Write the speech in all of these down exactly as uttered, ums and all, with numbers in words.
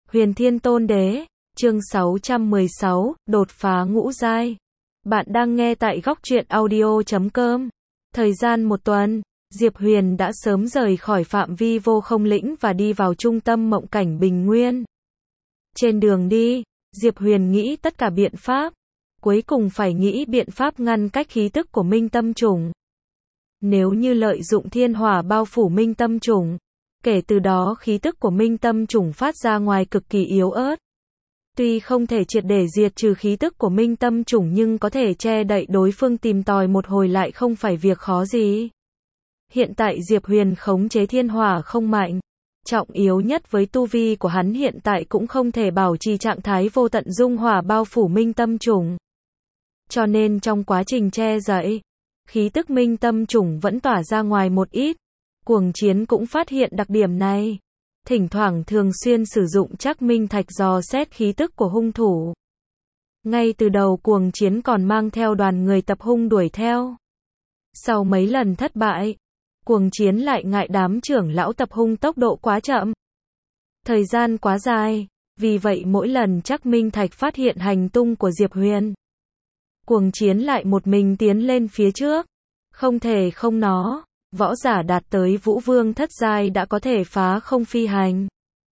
Huyền Thiên Tôn Đế, chương sáu trăm mười sáu, đột phá ngũ giai. Bạn đang nghe tại góc truyện audio chấm com. Thời gian một tuần, Diệp Huyền đã sớm rời khỏi phạm vi vô không lĩnh và đi vào trung tâm mộng cảnh Bình Nguyên. Trên đường đi, Diệp Huyền nghĩ tất cả biện pháp, cuối cùng phải nghĩ biện pháp ngăn cách khí tức của Minh Tâm Chủng. Nếu như lợi dụng thiên hỏa bao phủ Minh Tâm Chủng, kể từ đó khí tức của Minh Tâm Chủng phát ra ngoài cực kỳ yếu ớt. Tuy không thể triệt để diệt trừ khí tức của Minh Tâm Chủng nhưng có thể che đậy đối phương tìm tòi một hồi lại không phải việc khó gì. Hiện tại Diệp Huyền khống chế thiên hỏa không mạnh. Trọng yếu nhất với tu vi của hắn hiện tại cũng không thể bảo trì trạng thái vô tận dung hỏa bao phủ Minh Tâm Chủng. Cho nên trong quá trình che đậy, khí tức Minh Tâm Chủng vẫn tỏa ra ngoài một ít. Cuồng Chiến cũng phát hiện đặc điểm này. Thỉnh thoảng thường xuyên sử dụng Trắc Minh Thạch dò xét khí tức của hung thủ. Ngay từ đầu Cuồng Chiến còn mang theo đoàn người tập hung đuổi theo. Sau mấy lần thất bại, Cuồng Chiến lại ngại đám trưởng lão tập hung tốc độ quá chậm. Thời gian quá dài, vì vậy mỗi lần Trắc Minh Thạch phát hiện hành tung của Diệp Huyền, Cuồng Chiến lại một mình tiến lên phía trước. Không thể không nó, võ giả đạt tới Vũ Vương thất giai đã có thể phá không phi hành.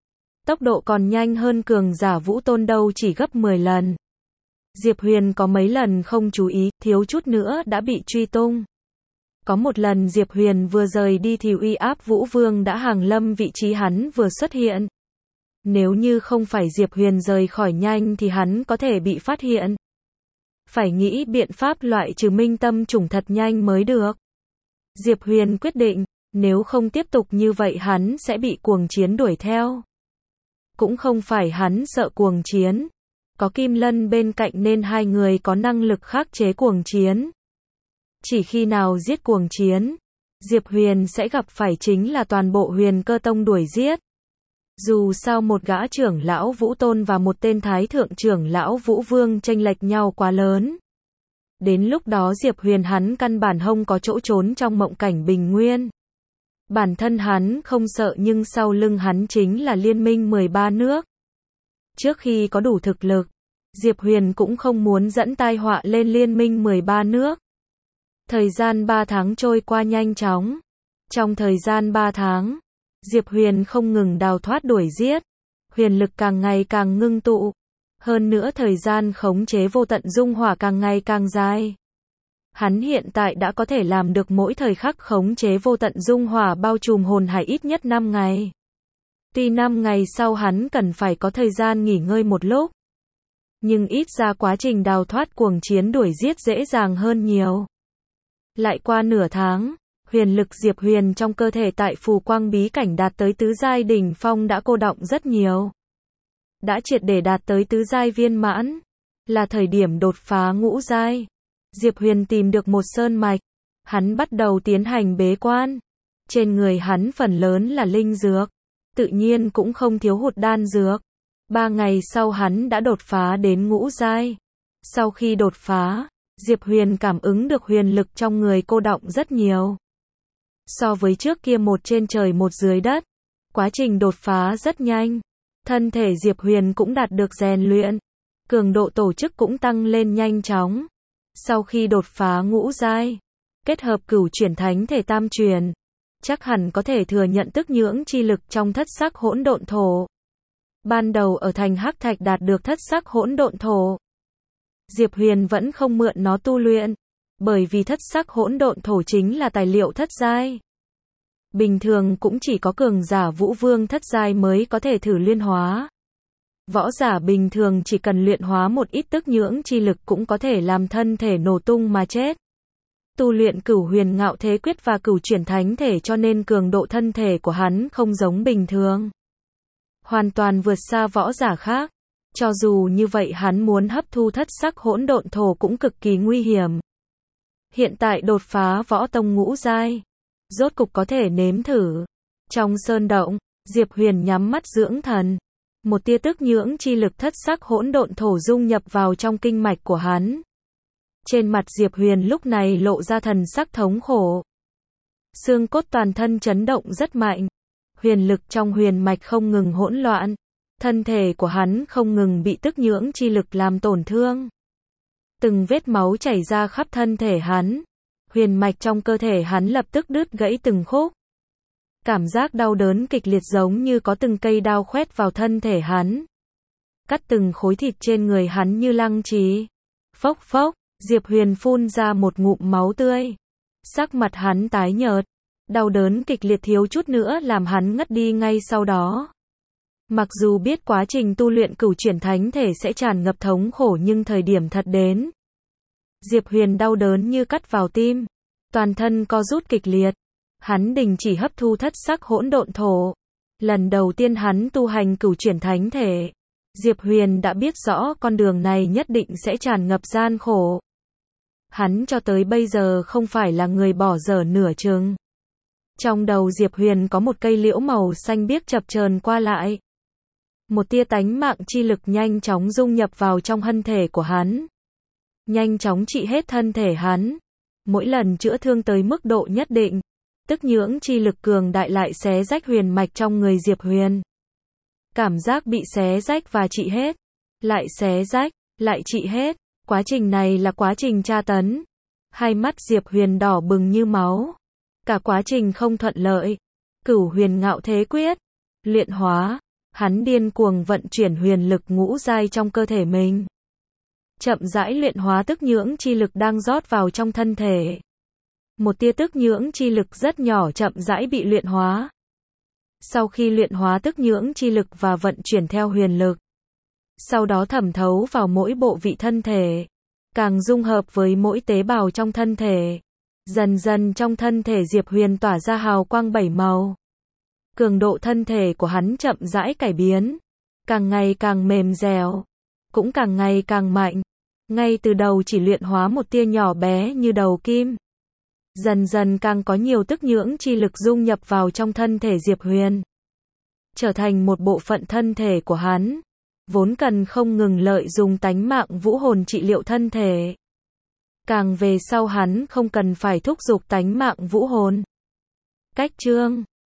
Tốc độ còn nhanh hơn cường giả Vũ Tôn đâu chỉ gấp mười lần. Diệp Huyền có mấy lần không chú ý, thiếu chút nữa đã bị truy tung. Có một lần Diệp Huyền vừa rời đi thì uy áp Vũ Vương đã hàng lâm vị trí hắn vừa xuất hiện. Nếu như không phải Diệp Huyền rời khỏi nhanh thì hắn có thể bị phát hiện. Phải nghĩ biện pháp loại trừ Minh Tâm Chủng thật nhanh mới được. Diệp Huyền quyết định, nếu không tiếp tục như vậy hắn sẽ bị Cuồng Chiến đuổi theo. Cũng không phải hắn sợ Cuồng Chiến. Có Kim Lân bên cạnh nên hai người có năng lực khắc chế Cuồng Chiến. Chỉ khi nào giết Cuồng Chiến, Diệp Huyền sẽ gặp phải chính là toàn bộ Huyền Cơ Tông đuổi giết. Dù sao một gã trưởng lão Vũ Tôn và một tên thái thượng trưởng lão Vũ Vương chênh lệch nhau quá lớn. Đến lúc đó Diệp Huyền hắn căn bản không có chỗ trốn trong mộng cảnh Bình Nguyên. Bản thân hắn không sợ nhưng sau lưng hắn chính là liên minh mười ba nước. Trước khi có đủ thực lực, Diệp Huyền cũng không muốn dẫn tai họa lên liên minh mười ba nước. Thời gian ba tháng trôi qua nhanh chóng. Trong thời gian ba tháng, Diệp Huyền không ngừng đào thoát đuổi giết. Huyền lực càng ngày càng ngưng tụ. Hơn nữa thời gian khống chế vô tận dung hỏa càng ngày càng dài. Hắn hiện tại đã có thể làm được mỗi thời khắc khống chế vô tận dung hỏa bao trùm hồn hải ít nhất năm ngày. Tuy năm ngày sau hắn cần phải có thời gian nghỉ ngơi một lúc. Nhưng ít ra quá trình đào thoát Cuồng Chiến đuổi giết dễ dàng hơn nhiều. Lại qua nửa tháng, huyền lực Diệp Huyền trong cơ thể tại phù quang bí cảnh đạt tới tứ giai đỉnh phong đã cô đọng rất nhiều. Đã triệt để đạt tới tứ giai viên mãn, là thời điểm đột phá ngũ giai. Diệp Huyền tìm được một sơn mạch, hắn bắt đầu tiến hành bế quan. Trên người hắn phần lớn là linh dược, tự nhiên cũng không thiếu hụt đan dược. Ba ngày sau hắn đã đột phá đến ngũ giai. Sau khi đột phá, Diệp Huyền cảm ứng được huyền lực trong người cô đọng rất nhiều. So với trước kia một trên trời một dưới đất, quá trình đột phá rất nhanh. Thân thể Diệp Huyền cũng đạt được rèn luyện, cường độ tổ chức cũng tăng lên nhanh chóng. Sau khi đột phá ngũ giai, kết hợp cửu chuyển thánh thể tam truyền, chắc hẳn có thể thừa nhận tức nhưỡng chi lực trong thất sắc hỗn độn thổ. Ban đầu ở thành Hắc Thạch đạt được thất sắc hỗn độn thổ, Diệp Huyền vẫn không mượn nó tu luyện, bởi vì thất sắc hỗn độn thổ chính là tài liệu thất giai. Bình thường cũng chỉ có cường giả Vũ Vương thất giai mới có thể thử luyện hóa. Võ giả bình thường chỉ cần luyện hóa một ít tức nhưỡng chi lực cũng có thể làm thân thể nổ tung mà chết. Tu luyện Cửu Huyền Ngạo Thế Quyết và Cửu Chuyển Thánh Thể cho nên cường độ thân thể của hắn không giống bình thường. Hoàn toàn vượt xa võ giả khác. Cho dù như vậy hắn muốn hấp thu thất sắc hỗn độn thổ cũng cực kỳ nguy hiểm. Hiện tại đột phá võ tông ngũ giai, rốt cục có thể nếm thử. Trong sơn động, Diệp Huyền nhắm mắt dưỡng thần. Một tia tức nhưỡng chi lực thất sắc hỗn độn thổ dung nhập vào trong kinh mạch của hắn. Trên mặt Diệp Huyền lúc này lộ ra thần sắc thống khổ. Xương cốt toàn thân chấn động rất mạnh. Huyền lực trong huyền mạch không ngừng hỗn loạn. Thân thể của hắn không ngừng bị tức nhưỡng chi lực làm tổn thương. Từng vết máu chảy ra khắp thân thể hắn. Huyền mạch trong cơ thể hắn lập tức đứt gãy từng khúc. Cảm giác đau đớn kịch liệt giống như có từng cây đao khoét vào thân thể hắn. Cắt từng khối thịt trên người hắn như lăng trì. Phốc phốc, Diệp Huyền phun ra một ngụm máu tươi. Sắc mặt hắn tái nhợt. Đau đớn kịch liệt thiếu chút nữa làm hắn ngất đi ngay sau đó. Mặc dù biết quá trình tu luyện cửu chuyển thánh thể sẽ tràn ngập thống khổ nhưng thời điểm thật đến. Diệp Huyền đau đớn như cắt vào tim. Toàn thân co rút kịch liệt. Hắn đình chỉ hấp thu thất sắc hỗn độn thổ. Lần đầu tiên hắn tu hành cửu chuyển thánh thể. Diệp Huyền đã biết rõ con đường này nhất định sẽ tràn ngập gian khổ. Hắn cho tới bây giờ không phải là người bỏ dở nửa chừng. Trong đầu Diệp Huyền có một cây liễu màu xanh biếc chập chờn qua lại. Một tia tánh mạng chi lực nhanh chóng dung nhập vào trong thân thể của hắn. Nhanh chóng trị hết thân thể hắn. Mỗi lần chữa thương tới mức độ nhất định, tức nhưỡng chi lực cường đại lại xé rách huyền mạch trong người Diệp Huyền. Cảm giác bị xé rách và trị hết, lại xé rách, lại trị hết. Quá trình này là quá trình tra tấn. Hai mắt Diệp Huyền đỏ bừng như máu. Cả quá trình không thuận lợi. Cửu huyền ngạo thế quyết. Luyện hóa. Hắn điên cuồng vận chuyển huyền lực ngũ giai trong cơ thể mình. Chậm rãi luyện hóa tức nhưỡng chi lực đang rót vào trong thân thể. Một tia tức nhưỡng chi lực rất nhỏ chậm rãi bị luyện hóa. Sau khi luyện hóa tức nhưỡng chi lực và vận chuyển theo huyền lực, sau đó thẩm thấu vào mỗi bộ vị thân thể, càng dung hợp với mỗi tế bào trong thân thể. Dần dần trong thân thể Diệp Huyền tỏa ra hào quang bảy màu. Cường độ thân thể của hắn chậm rãi cải biến, càng ngày càng mềm dẻo, cũng càng ngày càng mạnh. Ngay từ đầu chỉ luyện hóa một tia nhỏ bé như đầu kim. Dần dần càng có nhiều tức nhưỡng chi lực dung nhập vào trong thân thể Diệp Huyền, trở thành một bộ phận thân thể của hắn, vốn cần không ngừng lợi dùng tánh mạng vũ hồn trị liệu thân thể. Càng về sau hắn không cần phải thúc giục tánh mạng vũ hồn. Cách chương